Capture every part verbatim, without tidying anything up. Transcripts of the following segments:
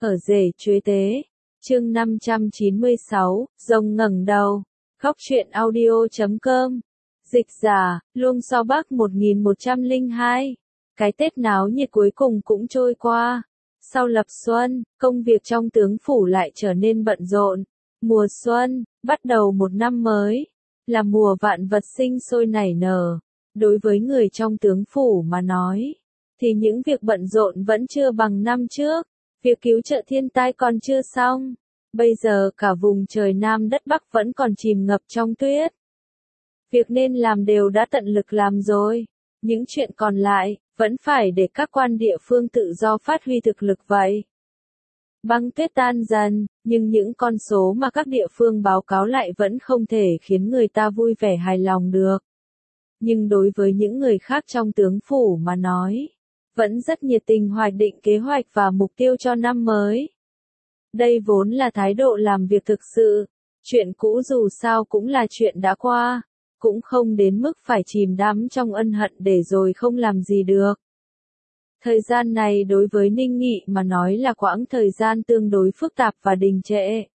Ở rể chuế tế, chương năm trăm chín mươi sáu, rồng ngẩng đầu, góc truyện audio chấm com, dịch giả, Luông So Bắc một nghìn một trăm lẻ hai. Cái Tết náo nhiệt cuối cùng cũng trôi qua. Sau lập xuân, công việc trong tướng phủ lại trở nên bận rộn. Mùa xuân, bắt đầu một năm mới, là mùa vạn vật sinh sôi nảy nở. Đối với người trong tướng phủ mà nói, thì những việc bận rộn vẫn chưa bằng năm trước. Việc cứu trợ thiên tai còn chưa xong. Bây giờ cả vùng trời Nam đất Bắc vẫn còn chìm ngập trong tuyết. Việc nên làm đều đã tận lực làm rồi. Những chuyện còn lại, vẫn phải để các quan địa phương tự do phát huy thực lực vậy. Băng tuyết tan dần, nhưng những con số mà các địa phương báo cáo lại vẫn không thể khiến người ta vui vẻ hài lòng được. Nhưng đối với những người khác trong tướng phủ mà nói, vẫn rất nhiệt tình hoạch định kế hoạch và mục tiêu cho năm mới. Đây vốn là thái độ làm việc thực sự, chuyện cũ dù sao cũng là chuyện đã qua, cũng không đến mức phải chìm đắm trong ân hận để rồi không làm gì được. Thời gian này đối với Ninh Nghị mà nói là quãng thời gian tương đối phức tạp và đình trệ.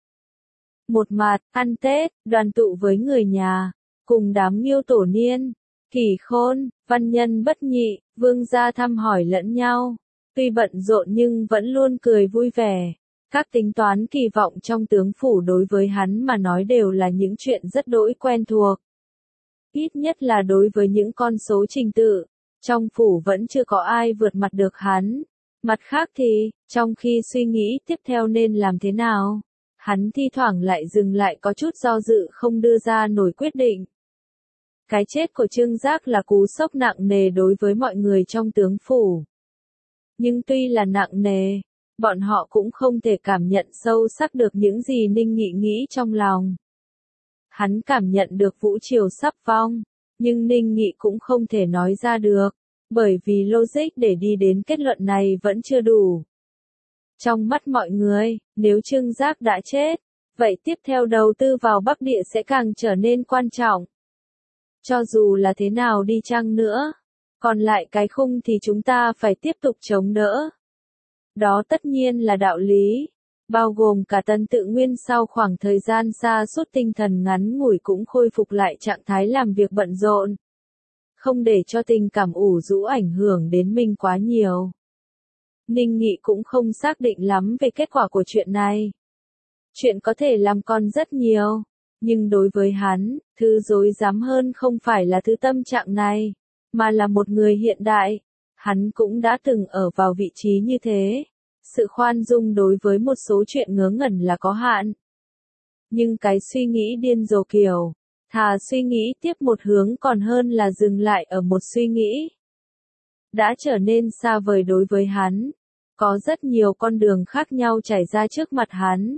Một mặt, ăn Tết, đoàn tụ với người nhà, cùng đám Nghiêu tổ niên, Kỷ Khôn, Văn Nhân Bất Nhị, Vương gia thăm hỏi lẫn nhau. Tuy bận rộn nhưng vẫn luôn cười vui vẻ. Các tính toán kỳ vọng trong tướng phủ đối với hắn mà nói đều là những chuyện rất đỗi quen thuộc. Ít nhất là đối với những con số trình tự, trong phủ vẫn chưa có ai vượt mặt được hắn. Mặt khác thì, trong khi suy nghĩ tiếp theo nên làm thế nào, hắn thi thoảng lại dừng lại có chút do dự không đưa ra nổi quyết định. Cái chết của Trương Giác là cú sốc nặng nề đối với mọi người trong tướng phủ. Nhưng tuy là nặng nề, bọn họ cũng không thể cảm nhận sâu sắc được những gì Ninh Nghị nghĩ trong lòng. Hắn cảm nhận được Vũ Triều sắp vong, nhưng Ninh Nghị cũng không thể nói ra được, bởi vì logic để đi đến kết luận này vẫn chưa đủ. Trong mắt mọi người, nếu Trương Giác đã chết, vậy tiếp theo đầu tư vào Bắc Địa sẽ càng trở nên quan trọng. Cho dù là thế nào đi chăng nữa, còn lại cái khung thì chúng ta phải tiếp tục chống đỡ. Đó tất nhiên là đạo lý, bao gồm cả Tân Tự Nguyên sau khoảng thời gian sa sút tinh thần ngắn ngủi cũng khôi phục lại trạng thái làm việc bận rộn. Không để cho tình cảm ủ rũ ảnh hưởng đến mình quá nhiều. Ninh Nghị cũng không xác định lắm về kết quả của chuyện này. Chuyện có thể làm còn rất nhiều, nhưng đối với hắn, thứ rối rắm hơn không phải là thứ tâm trạng này, mà là một người hiện đại. Hắn cũng đã từng ở vào vị trí như thế. Sự khoan dung đối với một số chuyện ngớ ngẩn là có hạn. Nhưng cái suy nghĩ điên rồ kiểu, thà suy nghĩ tiếp một hướng còn hơn là dừng lại ở một suy nghĩ, đã trở nên xa vời đối với hắn. Có rất nhiều con đường khác nhau trải ra trước mặt hắn.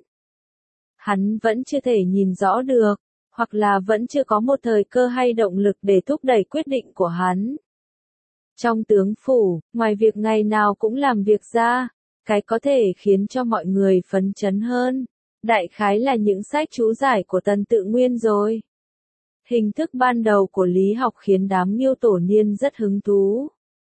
Hắn vẫn chưa thể nhìn rõ được, hoặc là vẫn chưa có một thời cơ hay động lực để thúc đẩy quyết định của hắn. Trong tướng phủ, ngoài việc ngày nào cũng làm việc ra, cái có thể khiến cho mọi người phấn chấn hơn, đại khái là những sách chú giải của Tân Tự Nguyên rồi. Hình thức ban đầu của lý học khiến đám Nghiêu tổ niên rất hứng thú.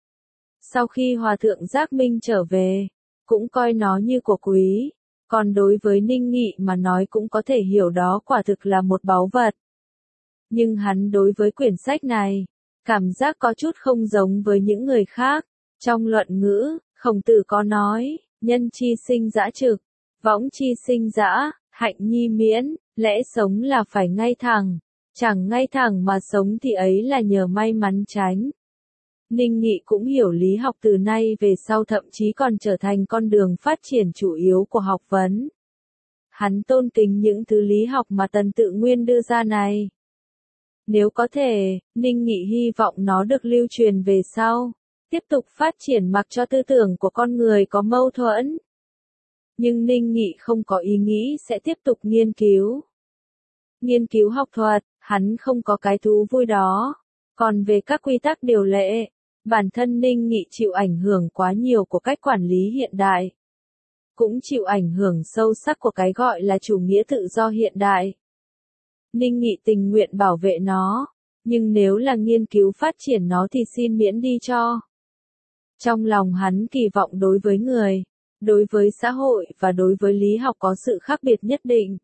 Sau khi Hòa thượng Giác Minh trở về, cũng coi nó như của quý, còn đối với Ninh Nghị mà nói cũng có thể hiểu đó quả thực là một báu vật. Nhưng hắn đối với quyển sách này, cảm giác có chút không giống với những người khác. Trong luận ngữ, Khổng Tử có nói, nhân chi sinh dã trực, võng chi sinh dã, hạnh nhi miễn, lẽ sống là phải ngay thẳng, chẳng ngay thẳng mà sống thì ấy là nhờ may mắn tránh. Ninh Nghị cũng hiểu lý học từ nay về sau thậm chí còn trở thành con đường phát triển chủ yếu của học vấn. Hắn tôn kính những thứ lý học mà Tân Tự Nguyên đưa ra này. Nếu có thể, Ninh Nghị hy vọng nó được lưu truyền về sau, tiếp tục phát triển mặc cho tư tưởng của con người có mâu thuẫn. Nhưng Ninh Nghị không có ý nghĩ sẽ tiếp tục nghiên cứu. Nghiên cứu học thuật, hắn không có cái thú vui đó. Còn về các quy tắc điều lệ, bản thân Ninh Nghị chịu ảnh hưởng quá nhiều của cách quản lý hiện đại. Cũng chịu ảnh hưởng sâu sắc của cái gọi là chủ nghĩa tự do hiện đại. Ninh Nghị tình nguyện bảo vệ nó, nhưng nếu là nghiên cứu phát triển nó thì xin miễn đi cho. Trong lòng hắn kỳ vọng đối với người, đối với xã hội và đối với lý học có sự khác biệt nhất định.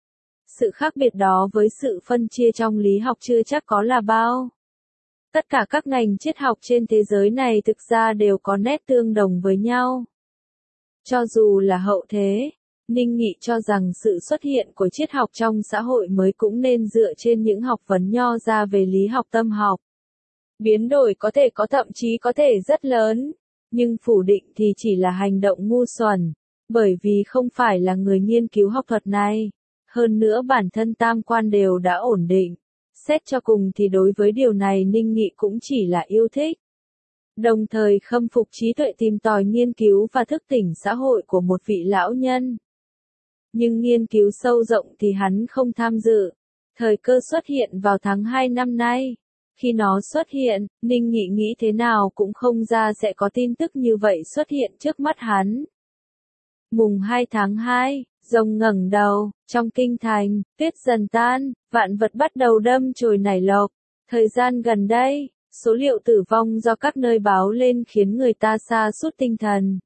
Sự khác biệt đó với sự phân chia trong lý học chưa chắc có là bao. Tất cả các ngành triết học trên thế giới này thực ra đều có nét tương đồng với nhau. Cho dù là hậu thế, Ninh Nghị cho rằng sự xuất hiện của triết học trong xã hội mới cũng nên dựa trên những học vấn nho ra về lý học tâm học. Biến đổi có thể có thậm chí có thể rất lớn, nhưng phủ định thì chỉ là hành động ngu xuẩn, bởi vì không phải là người nghiên cứu học thuật này. Hơn nữa bản thân tam quan đều đã ổn định. Xét cho cùng thì đối với điều này Ninh Nghị cũng chỉ là yêu thích. Đồng thời khâm phục trí tuệ tìm tòi nghiên cứu và thức tỉnh xã hội của một vị lão nhân. Nhưng nghiên cứu sâu rộng thì hắn không tham dự. Thời cơ xuất hiện vào tháng hai năm nay. Khi nó xuất hiện, Ninh Nghị nghĩ thế nào cũng không ra sẽ có tin tức như vậy xuất hiện trước mắt hắn. Mùng hai tháng hai, rồng ngẩng đầu, trong kinh thành, tuyết dần tan, vạn vật bắt đầu đâm chồi nảy lộc. Thời gian gần đây, số liệu tử vong do các nơi báo lên khiến người ta sa sút tinh thần.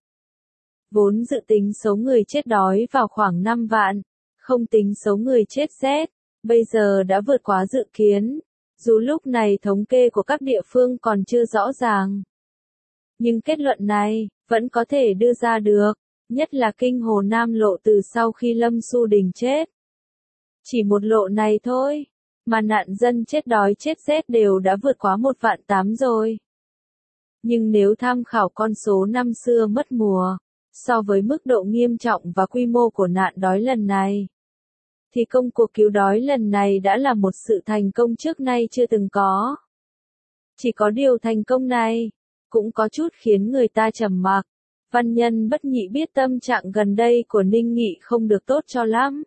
Vốn dự tính số người chết đói vào khoảng năm vạn, không tính số người chết rét, bây giờ đã vượt quá dự kiến. Dù lúc này thống kê của các địa phương còn chưa rõ ràng, nhưng kết luận này vẫn có thể đưa ra được, nhất là kinh Hồ Nam lộ từ sau khi Lâm Xu Đình chết. Chỉ một lộ này thôi, mà nạn dân chết đói chết rét đều đã vượt quá một vạn tám rồi. Nhưng nếu tham khảo con số năm xưa mất mùa, so với mức độ nghiêm trọng và quy mô của nạn đói lần này, thì công cuộc cứu đói lần này đã là một sự thành công trước nay chưa từng có. Chỉ có điều thành công này, cũng có chút khiến người ta trầm mặc. Văn Nhân Bất Nhị biết tâm trạng gần đây của Ninh Nghị không được tốt cho lắm.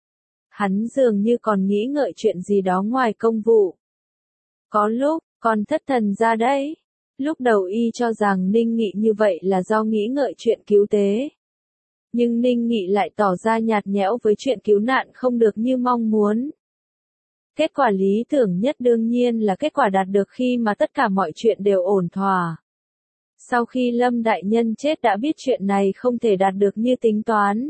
Hắn dường như còn nghĩ ngợi chuyện gì đó ngoài công vụ. Có lúc, còn thất thần ra đấy. Lúc đầu y cho rằng Ninh Nghị như vậy là do nghĩ ngợi chuyện cứu tế. Nhưng Ninh Nghị lại tỏ ra nhạt nhẽo với chuyện cứu nạn không được như mong muốn. Kết quả lý tưởng nhất đương nhiên là kết quả đạt được khi mà tất cả mọi chuyện đều ổn thỏa. Sau khi Lâm Đại Nhân chết đã biết chuyện này không thể đạt được như tính toán.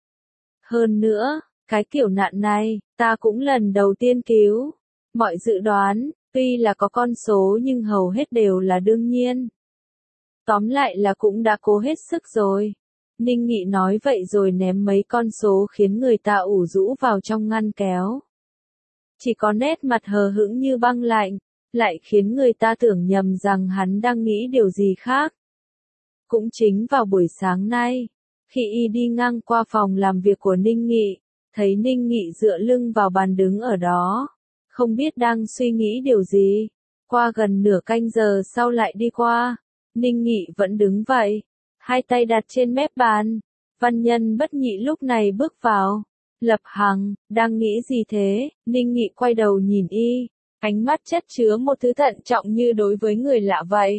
Hơn nữa, cái kiểu nạn này, ta cũng lần đầu tiên cứu. Mọi dự đoán, tuy là có con số nhưng hầu hết đều là đương nhiên. Tóm lại là cũng đã cố hết sức rồi. Ninh Nghị nói vậy rồi ném mấy con số khiến người ta ủ rũ vào trong ngăn kéo. Chỉ có nét mặt hờ hững như băng lạnh, lại khiến người ta tưởng nhầm rằng hắn đang nghĩ điều gì khác. Cũng chính vào buổi sáng nay, khi y đi ngang qua phòng làm việc của Ninh Nghị, thấy Ninh Nghị dựa lưng vào bàn đứng ở đó, không biết đang suy nghĩ điều gì. Qua gần nửa canh giờ sau lại đi qua, Ninh Nghị vẫn đứng vậy, hai tay đặt trên mép bàn. Văn Nhân Bất Nhị lúc này bước vào. Lập Hằng, đang nghĩ gì thế? Ninh Nghị quay đầu nhìn y, ánh mắt chất chứa một thứ thận trọng như đối với người lạ vậy.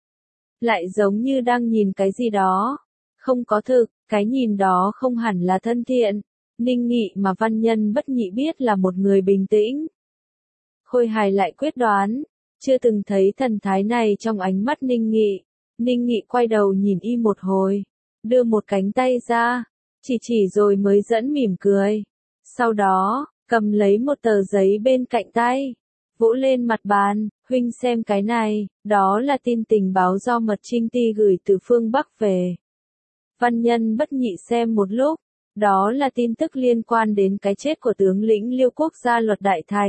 Lại giống như đang nhìn cái gì đó. Không có thực, cái nhìn đó không hẳn là thân thiện. Ninh Nghị mà Văn Nhân Bất Nhị biết là một người bình tĩnh. Khôi hài lại quyết đoán, chưa từng thấy thần thái này trong ánh mắt Ninh Nghị. Ninh Nghị quay đầu nhìn y một hồi, đưa một cánh tay ra, chỉ chỉ rồi mới dẫn mỉm cười. Sau đó, cầm lấy một tờ giấy bên cạnh tay, vỗ lên mặt bàn, huynh xem cái này, đó là tin tình báo do Mật Trinh Ti gửi từ phương Bắc về. Văn Nhân Bất Nhị xem một lúc, đó là tin tức liên quan đến cái chết của tướng lĩnh Liêu Quốc Gia Luật Đại Thạch.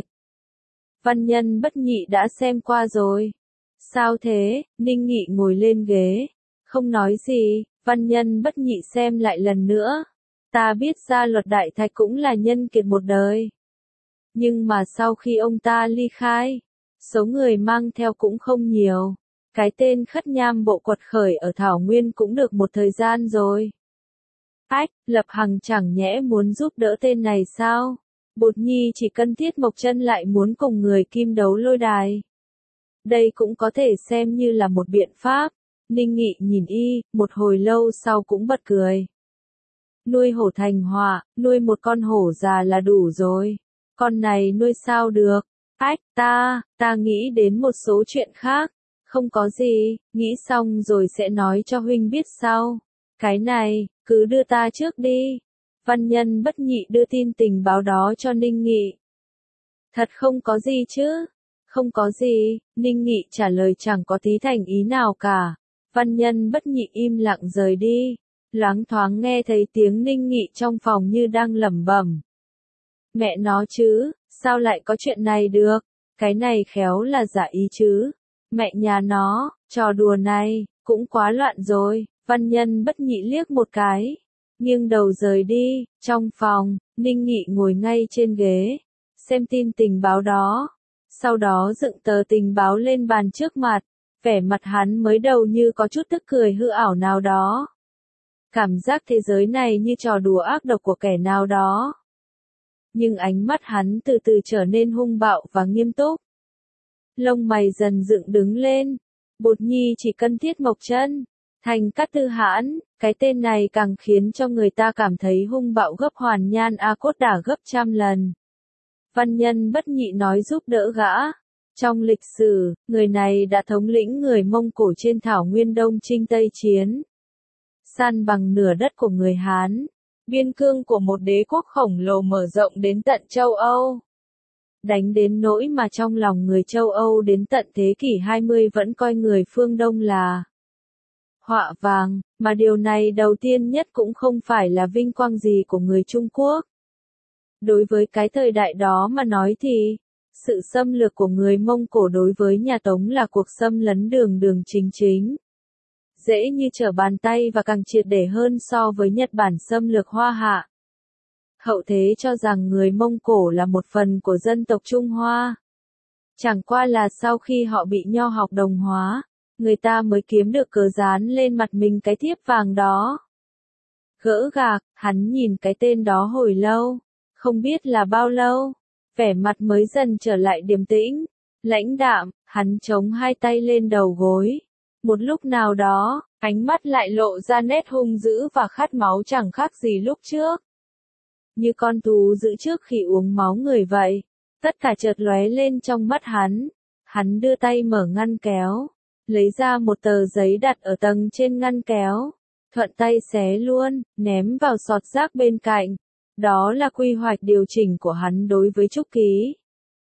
Văn Nhân Bất Nhị đã xem qua rồi. Sao thế? Ninh Nghị ngồi lên ghế, không nói gì. Văn Nhân Bất Nhị xem lại lần nữa. Ta biết Gia Luật Đại Thạch cũng là nhân kiệt một đời. Nhưng mà sau khi ông ta ly khai, số người mang theo cũng không nhiều. Cái tên Khất Nham Bộ quật khởi ở Thảo Nguyên cũng được một thời gian rồi. Ách, Lập Hằng chẳng nhẽ muốn giúp đỡ tên này sao? Bột Nhi chỉ cần Thiết Mộc Chân lại muốn cùng người Kim đấu lôi đài. Đây cũng có thể xem như là một biện pháp. Ninh Nghị nhìn y, một hồi lâu sau cũng bật cười. Nuôi hổ thành họa, nuôi một con hổ già là đủ rồi. Con này nuôi sao được? Ách, ta, ta nghĩ đến một số chuyện khác. Không có gì, nghĩ xong rồi sẽ nói cho huynh biết sau. Cái này, cứ đưa ta trước đi. Văn Nhân Bất Nhị đưa tin tình báo đó cho Ninh Nghị. Thật không có gì chứ? Không có gì, Ninh Nghị trả lời chẳng có tí thành ý nào cả. Văn Nhân Bất Nhị im lặng rời đi. Loáng thoáng nghe thấy tiếng Ninh Nghị trong phòng như đang lẩm bẩm. Mẹ nó chứ, sao lại có chuyện này được? Cái này khéo là giả ý chứ. Mẹ nhà nó, trò đùa này, cũng quá loạn rồi. Văn Nhân Bất Nhị liếc một cái, nghiêng đầu rời đi. Trong phòng, Ninh Nghị ngồi ngay trên ghế, xem tin tình báo đó. Sau đó dựng tờ tình báo lên bàn trước mặt, vẻ mặt hắn mới đầu như có chút tức cười hư ảo nào đó. Cảm giác thế giới này như trò đùa ác độc của kẻ nào đó. Nhưng ánh mắt hắn từ từ trở nên hung bạo và nghiêm túc. Lông mày dần dựng đứng lên. Bột Nhi chỉ cần Thiết Mộc Chân, Thành Cát Tư Hãn, cái tên này càng khiến cho người ta cảm thấy hung bạo gấp Hoàn Nhan A Cốt Đả gấp trăm lần. Văn Nhân Bất Nhị nói giúp đỡ gã. Trong lịch sử, người này đã thống lĩnh người Mông Cổ trên thảo nguyên Đông Chinh Tây Chiến, san bằng nửa đất của người Hán. Biên cương của một đế quốc khổng lồ mở rộng đến tận châu Âu. Đánh đến nỗi mà trong lòng người châu Âu đến tận thế kỷ hai mươi vẫn coi người phương Đông là họa vàng, mà điều này đầu tiên nhất cũng không phải là vinh quang gì của người Trung Quốc. Đối với cái thời đại đó mà nói thì, sự xâm lược của người Mông Cổ đối với nhà Tống là cuộc xâm lấn đường đường chính chính. Dễ như trở bàn tay và càng triệt để hơn so với Nhật Bản xâm lược Hoa Hạ. Hậu thế cho rằng người Mông Cổ là một phần của dân tộc Trung Hoa. Chẳng qua là sau khi họ bị nho học đồng hóa, người ta mới kiếm được cớ dán lên mặt mình cái thiếp vàng đó. Gỡ gạc, hắn nhìn cái tên đó hồi lâu, không biết là bao lâu, vẻ mặt mới dần trở lại điềm tĩnh, lãnh đạm, hắn chống hai tay lên đầu gối. Một lúc nào đó, ánh mắt lại lộ ra nét hung dữ và khát máu chẳng khác gì lúc trước. Như con thú dữ trước khi uống máu người vậy. Tất cả chợt lóe lên trong mắt hắn. Hắn đưa tay mở ngăn kéo, lấy ra một tờ giấy đặt ở tầng trên ngăn kéo. Thuận tay xé luôn, ném vào sọt rác bên cạnh. Đó là quy hoạch điều chỉnh của hắn đối với Trúc Ký.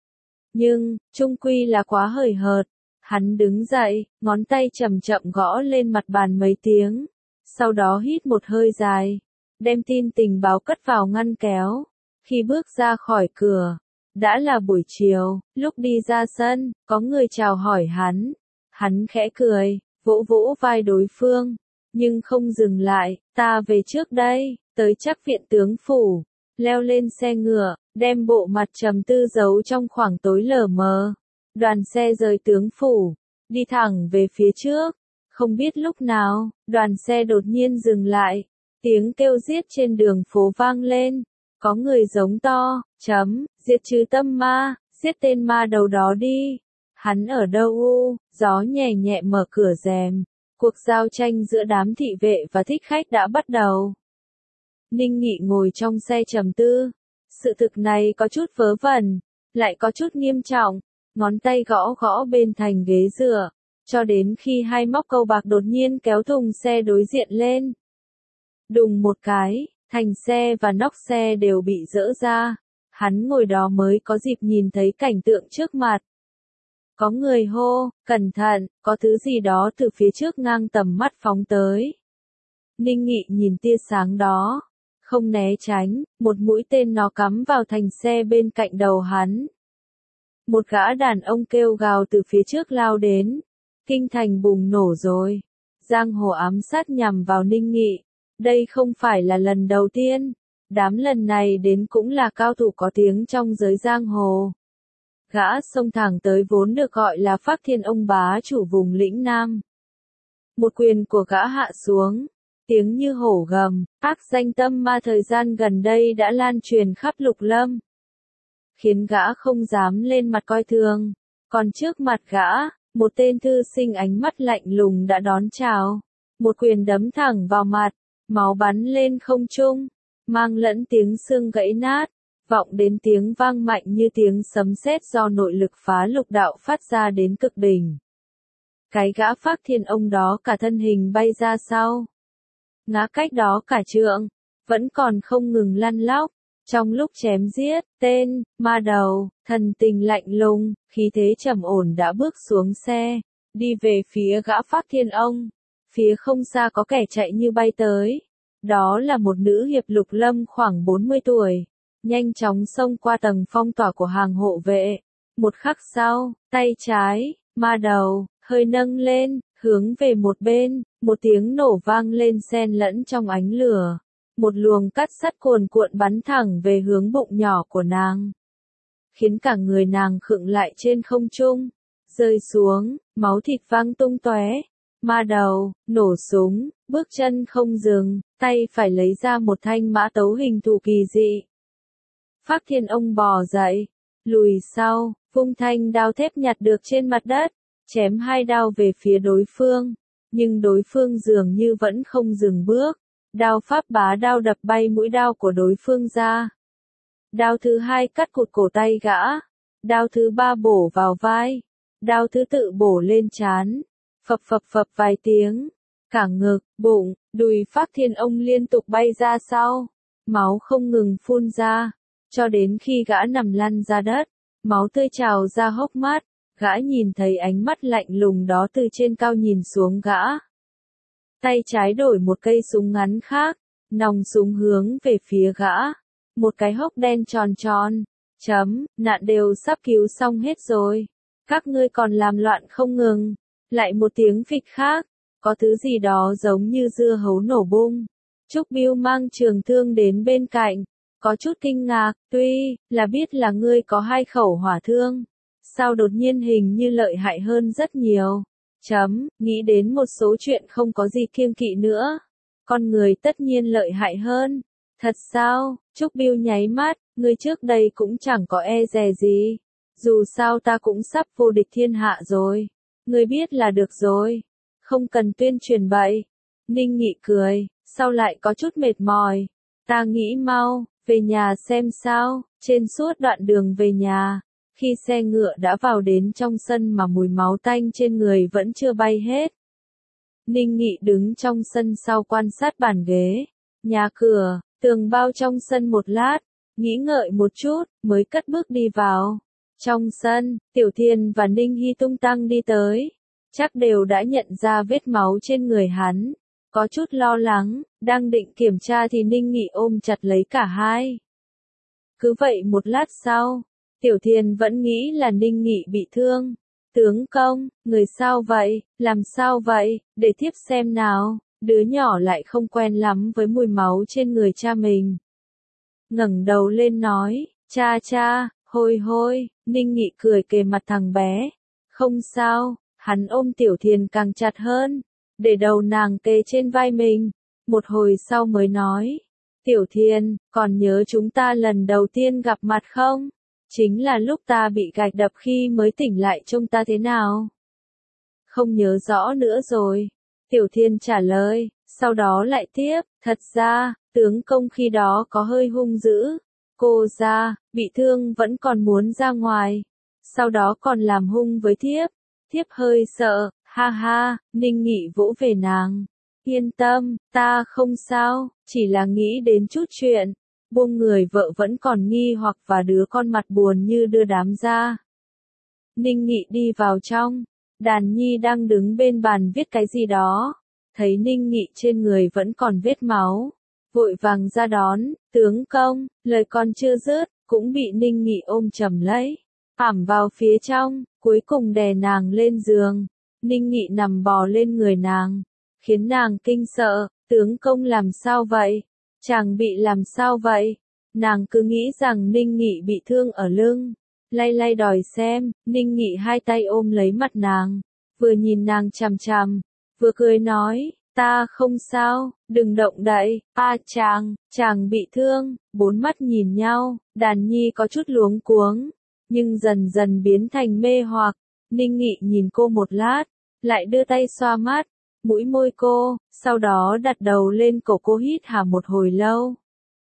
Nhưng, chung quy là quá hời hợt. Hắn đứng dậy, ngón tay chậm chậm gõ lên mặt bàn mấy tiếng. Sau đó hít một hơi dài, đem tin tình báo cất vào ngăn kéo. Khi bước ra khỏi cửa, đã là buổi chiều, lúc đi ra sân, có người chào hỏi hắn. Hắn khẽ cười, vỗ vỗ vai đối phương, nhưng không dừng lại, ta về trước đây, tới Trắc Viện tướng phủ, leo lên xe ngựa, đem bộ mặt trầm tư giấu trong khoảng tối lờ mờ. Đoàn xe rời tướng phủ, đi thẳng về phía trước. Không biết lúc nào, đoàn xe đột nhiên dừng lại. Tiếng kêu giết trên đường phố vang lên. Có người giống to, chấm, diệt trừ tâm ma, giết tên ma đầu đó đi. Hắn ở đâu u, gió nhẹ nhẹ mở cửa rèm. Cuộc giao tranh giữa đám thị vệ và thích khách đã bắt đầu. Ninh Nghị ngồi trong xe trầm tư. Sự thực này có chút vớ vẩn, lại có chút nghiêm trọng. Ngón tay gõ gõ bên thành ghế dựa, cho đến khi hai móc câu bạc đột nhiên kéo thùng xe đối diện lên. Đùng một cái, thành xe và nóc xe đều bị dỡ ra. Hắn ngồi đó mới có dịp nhìn thấy cảnh tượng trước mặt. Có người hô, cẩn thận, có thứ gì đó từ phía trước ngang tầm mắt phóng tới. Ninh Nghị nhìn tia sáng đó, không né tránh, một mũi tên nó cắm vào thành xe bên cạnh đầu hắn. Một gã đàn ông kêu gào từ phía trước lao đến. Kinh thành bùng nổ rồi. Giang hồ ám sát nhằm vào Ninh Nghị. Đây không phải là lần đầu tiên. Đám lần này đến cũng là cao thủ có tiếng trong giới giang hồ. Gã xông thẳng tới vốn được gọi là Phác Thiên Ông bá chủ vùng lĩnh Nam. Một quyền của gã hạ xuống. Tiếng như hổ gầm, ác danh tâm ma thời gian gần đây đã lan truyền khắp Lục Lâm. Khiến gã không dám lên mặt coi thường. Còn trước mặt gã, một tên thư sinh ánh mắt lạnh lùng đã đón chào. Một quyền đấm thẳng vào mặt, máu bắn lên không trung, mang lẫn tiếng xương gãy nát, vọng đến tiếng vang mạnh như tiếng sấm sét do nội lực phá lục đạo phát ra đến cực đỉnh. Cái gã Phác Thiên Ông đó cả thân hình bay ra sau. ngã cách đó cả trượng, vẫn còn không ngừng lăn lóc. Trong lúc chém giết, tên ma đầu, thần tình lạnh lùng, khí thế trầm ổn đã bước xuống xe, đi về phía gã Phác Thiên Ông. Phía không xa có kẻ chạy như bay tới. Đó là một nữ hiệp lục lâm khoảng bốn mươi tuổi, nhanh chóng xông qua tầng phong tỏa của hàng hộ vệ. Một khắc sau, tay trái, ma đầu, hơi nâng lên, hướng về một bên, một tiếng nổ vang lên xen lẫn trong ánh lửa. Một luồng cát sắt cuồn cuộn bắn thẳng về hướng bụng nhỏ của nàng, khiến cả người nàng khựng lại trên không trung, rơi xuống, máu thịt văng tung tóe. Ma đầu, nổ súng, bước chân không dừng, tay phải lấy ra một thanh mã tấu hình thù kỳ dị. Phác Thiên Ông bò dậy, lùi sau, vung thanh đao thép nhặt được trên mặt đất, chém hai đao về phía đối phương, nhưng đối phương dường như vẫn không dừng bước. Đao pháp bá đao đập bay mũi đao của đối phương ra. Đao thứ hai cắt cụt cổ tay gã. Đao thứ ba bổ vào vai. Đao thứ tự bổ lên trán. Phập phập phập vài tiếng. Cả ngực, bụng, đùi Phác Thiên Ông liên tục bay ra sau. Máu không ngừng phun ra. Cho đến khi gã nằm lăn ra đất. Máu tươi trào ra hốc mắt. Gã nhìn thấy ánh mắt lạnh lùng đó từ trên cao nhìn xuống gã. Tay trái đổi một cây súng ngắn khác, nòng súng hướng về phía gã. Một cái hốc đen tròn tròn. Chấm, nạn đều sắp cứu xong hết rồi. Các ngươi còn làm loạn không ngừng. Lại một tiếng phịch khác. Có thứ gì đó giống như dưa hấu nổ bung. Trúc Biêu mang trường thương đến bên cạnh. Có chút kinh ngạc, tuy là biết là ngươi có hai khẩu hỏa thương. Sao đột nhiên hình như lợi hại hơn rất nhiều. Chấm, nghĩ đến một số chuyện không có gì kiêng kỵ nữa. Con người tất nhiên lợi hại hơn. Thật sao? Trúc Biêu nháy mắt, ngươi trước đây cũng chẳng có e dè gì. Dù sao ta cũng sắp vô địch thiên hạ rồi. Ngươi biết là được rồi. Không cần tuyên truyền bậy. Ninh Nghị cười, sau lại có chút mệt mỏi. Ta nghĩ mau, về nhà xem sao. Trên suốt đoạn đường về nhà. Khi xe ngựa đã vào đến trong sân mà mùi máu tanh trên người vẫn chưa bay hết. Ninh Nghị đứng trong sân sau quan sát bàn ghế, nhà cửa, tường bao trong sân một lát, nghĩ ngợi một chút, mới cất bước đi vào. Trong sân, Tiểu Thiên và Ninh Hy tung tăng đi tới, chắc đều đã nhận ra vết máu trên người hắn. Có chút lo lắng, đang định kiểm tra thì Ninh Nghị ôm chặt lấy cả hai. Cứ vậy một lát sau, Tiểu Thiên vẫn nghĩ là Ninh Nghị bị thương. Tướng công, người sao vậy, làm sao vậy, để thiếp xem nào. Đứa nhỏ lại không quen lắm với mùi máu trên người cha mình. Ngẩng đầu lên nói, cha cha, hôi hôi. Ninh Nghị cười kề mặt thằng bé. Không sao, hắn ôm Tiểu Thiên càng chặt hơn, để đầu nàng kề trên vai mình. Một hồi sau mới nói, Tiểu Thiên, còn nhớ chúng ta lần đầu tiên gặp mặt không? Chính là lúc ta bị gạch đập khi mới tỉnh lại trông ta thế nào? Không nhớ rõ nữa rồi. Tiểu Thiên trả lời, sau đó lại tiếp, thật ra, tướng công khi đó có hơi hung dữ. Cô ra, bị thương vẫn còn muốn ra ngoài. Sau đó còn làm hung với thiếp. Thiếp hơi sợ, ha ha, Ninh Nghị vỗ về nàng. Yên tâm, ta không sao, chỉ là nghĩ đến chút chuyện. Buông người vợ vẫn còn nghi hoặc và đứa con mặt buồn như đưa đám ra. Ninh Nghị đi vào trong. Đàn Nhi đang đứng bên bàn viết cái gì đó. Thấy Ninh Nghị trên người vẫn còn vết máu. Vội vàng ra đón, tướng công, lời còn chưa dứt, cũng bị Ninh Nghị ôm chầm lấy. Ảm vào phía trong, cuối cùng đè nàng lên giường. Ninh Nghị nằm bò lên người nàng, khiến nàng kinh sợ, tướng công làm sao vậy? Chàng bị làm sao vậy? Nàng cứ nghĩ rằng Ninh Nghị bị thương ở lưng. Lay lay đòi xem, Ninh Nghị hai tay ôm lấy mặt nàng, vừa nhìn nàng chằm chằm, vừa cười nói, ta không sao, đừng động đậy, a chàng, chàng bị thương. Bốn mắt nhìn nhau, Đàn Nhi có chút luống cuống, nhưng dần dần biến thành mê hoặc. Ninh Nghị nhìn cô một lát, lại đưa tay xoa mắt, mũi môi cô, sau đó đặt đầu lên cổ cô hít hà một hồi lâu.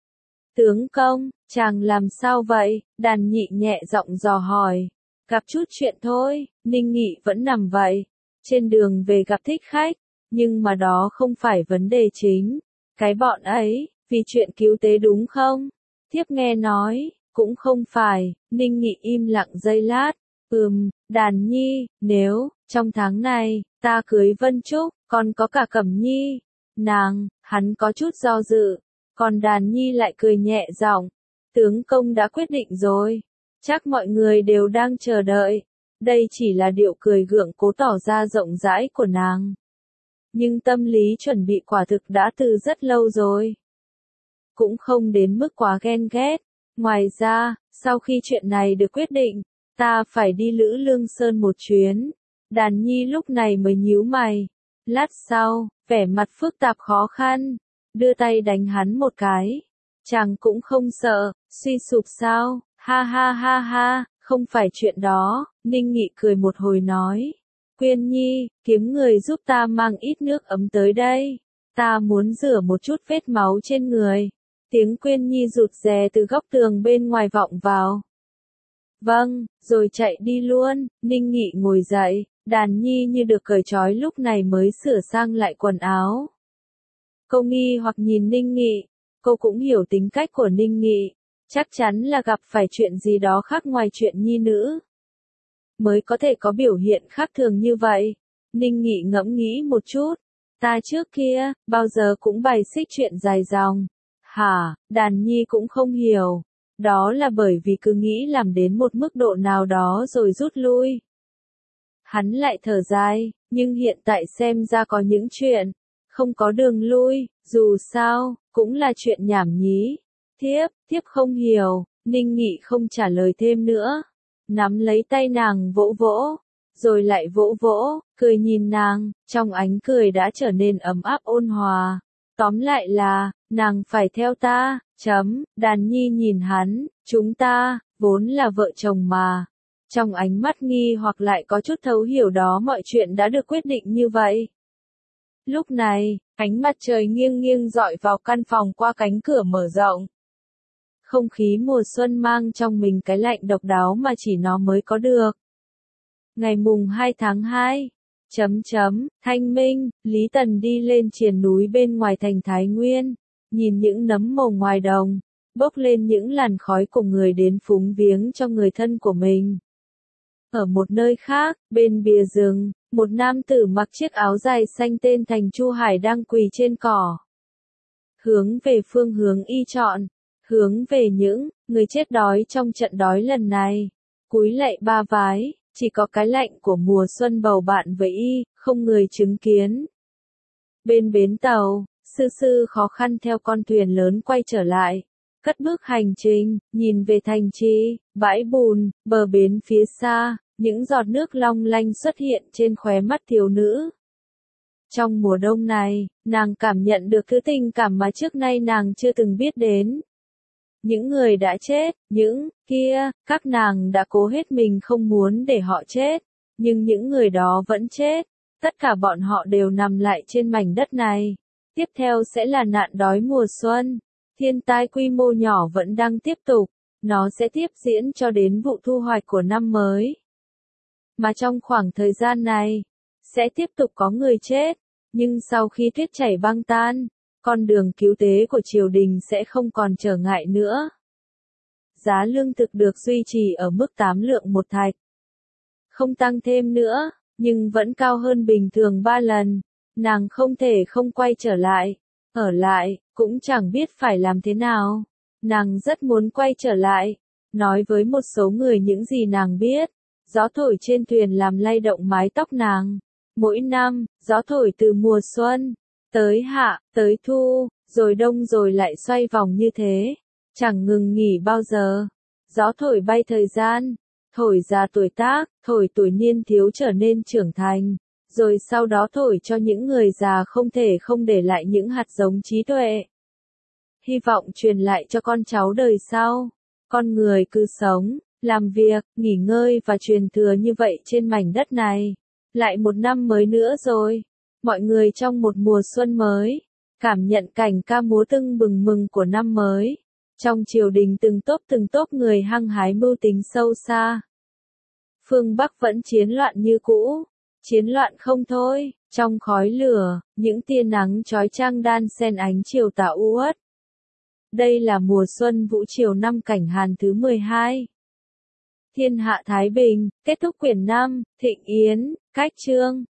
Tướng công, chàng làm sao vậy? Đàn Nhị nhẹ giọng dò hỏi. Gặp chút chuyện thôi, Ninh Nghị vẫn nằm vậy. Trên đường về gặp thích khách, nhưng mà đó không phải vấn đề chính. Cái bọn ấy, vì chuyện cứu tế đúng không? Thiếp nghe nói, cũng không phải, Ninh Nghị im lặng giây lát. Ừm, Đàn Nhi, nếu, trong tháng này, ta cưới Vân Trúc, còn có cả Cẩm Nhi. Nàng, hắn có chút do dự, còn Đàn Nhi lại cười nhẹ giọng. Tướng công đã quyết định rồi, chắc mọi người đều đang chờ đợi. Đây chỉ là điệu cười gượng cố tỏ ra rộng rãi của nàng. Nhưng tâm lý chuẩn bị quả thực đã từ rất lâu rồi. Cũng không đến mức quá ghen ghét. Ngoài ra, sau khi chuyện này được quyết định, ta phải đi Lữ Lương Sơn một chuyến. Đàn Nhi lúc này mới nhíu mày. Lát sau, vẻ mặt phức tạp khó khăn, đưa tay đánh hắn một cái. Chàng cũng không sợ, suy sụp sao, ha ha ha ha, không phải chuyện đó, Ninh Nghị cười một hồi nói. Quyên Nhi, kiếm người giúp ta mang ít nước ấm tới đây, ta muốn rửa một chút vết máu trên người. Tiếng Quyên Nhi rụt rè từ góc tường bên ngoài vọng vào. Vâng, rồi chạy đi luôn, Ninh Nghị ngồi dậy, Đàn Nhi như được cởi trói lúc này mới sửa sang lại quần áo. Cô nghi hoặc nhìn Ninh Nghị, cô cũng hiểu tính cách của Ninh Nghị, chắc chắn là gặp phải chuyện gì đó khác ngoài chuyện nhi nữ. Mới có thể có biểu hiện khác thường như vậy. Ninh Nghị ngẫm nghĩ một chút, ta trước kia, bao giờ cũng bày xích chuyện dài dòng. Hả, Đàn Nhi cũng không hiểu. Đó là bởi vì cứ nghĩ làm đến một mức độ nào đó rồi rút lui. Hắn lại thở dài, nhưng hiện tại xem ra có những chuyện, không có đường lui, dù sao, cũng là chuyện nhảm nhí. Thiếp, thiếp không hiểu, Ninh Nghị không trả lời thêm nữa. Nắm lấy tay nàng vỗ vỗ, rồi lại vỗ vỗ, cười nhìn nàng, trong ánh cười đã trở nên ấm áp ôn hòa. Tóm lại là, nàng phải theo ta, chấm, Đàn Nhi nhìn hắn, chúng ta, vốn là vợ chồng mà. Trong ánh mắt nghi hoặc lại có chút thấu hiểu đó mọi chuyện đã được quyết định như vậy. Lúc này, ánh mặt trời nghiêng nghiêng dọi vào căn phòng qua cánh cửa mở rộng. Không khí mùa xuân mang trong mình cái lạnh độc đáo mà chỉ nó mới có được. Ngày mùng hai tháng hai, chấm chấm, thanh minh, Lý Tần đi lên triền núi bên ngoài thành Thái Nguyên, nhìn những nấm mồ ngoài đồng, bốc lên những làn khói của người đến phúng viếng cho người thân của mình. Ở một nơi khác, bên bìa rừng, một nam tử mặc chiếc áo dài xanh tên Thành Chu Hải đang quỳ trên cỏ. Hướng về phương hướng y chọn, hướng về những người chết đói trong trận đói lần này. Cúi lạy ba vái, chỉ có cái lạnh của mùa xuân bầu bạn với y, không người chứng kiến. Bên bến tàu, sư sư khó khăn theo con thuyền lớn quay trở lại. Cất bước hành trình, nhìn về thành trì, bãi bùn, bờ bến phía xa, những giọt nước long lanh xuất hiện trên khóe mắt thiếu nữ. Trong mùa đông này, nàng cảm nhận được thứ tình cảm mà trước nay nàng chưa từng biết đến. Những người đã chết, những kia, các nàng đã cố hết mình không muốn để họ chết, nhưng những người đó vẫn chết. Tất cả bọn họ đều nằm lại trên mảnh đất này. Tiếp theo sẽ là nạn đói mùa xuân. Thiên tai quy mô nhỏ vẫn đang tiếp tục, nó sẽ tiếp diễn cho đến vụ thu hoạch của năm mới. Mà trong khoảng thời gian này, sẽ tiếp tục có người chết, nhưng sau khi tuyết chảy băng tan, con đường cứu tế của triều đình sẽ không còn trở ngại nữa. Giá lương thực được duy trì ở mức tám lượng một thạch. Không tăng thêm nữa, nhưng vẫn cao hơn bình thường ba lần. Nàng không thể không quay trở lại. Ở lại, cũng chẳng biết phải làm thế nào. Nàng rất muốn quay trở lại, nói với một số người những gì nàng biết. Gió thổi trên thuyền làm lay động mái tóc nàng. Mỗi năm, gió thổi từ mùa xuân, tới hạ, tới thu, rồi đông rồi lại xoay vòng như thế. Chẳng ngừng nghỉ bao giờ. Gió thổi bay thời gian, thổi già tuổi tác, thổi tuổi niên thiếu trở nên trưởng thành. Rồi sau đó thổi cho những người già không thể không để lại những hạt giống trí tuệ. Hy vọng truyền lại cho con cháu đời sau. Con người cứ sống, làm việc, nghỉ ngơi và truyền thừa như vậy trên mảnh đất này. Lại một năm mới nữa rồi. Mọi người trong một mùa xuân mới, cảm nhận cảnh ca múa tưng bừng mừng của năm mới. Trong triều đình từng tốp từng tốp người hăng hái mưu tính sâu xa. Phương Bắc vẫn chiến loạn như cũ. Chiến loạn không thôi, Trong khói lửa, những tia nắng chói chang đan xen ánh chiều tà u uất. Đây là mùa xuân vũ triều năm Cảnh Hàn thứ mười hai. Thiên hạ thái bình, kết thúc quyển năm, Thịnh Yến, cách chương.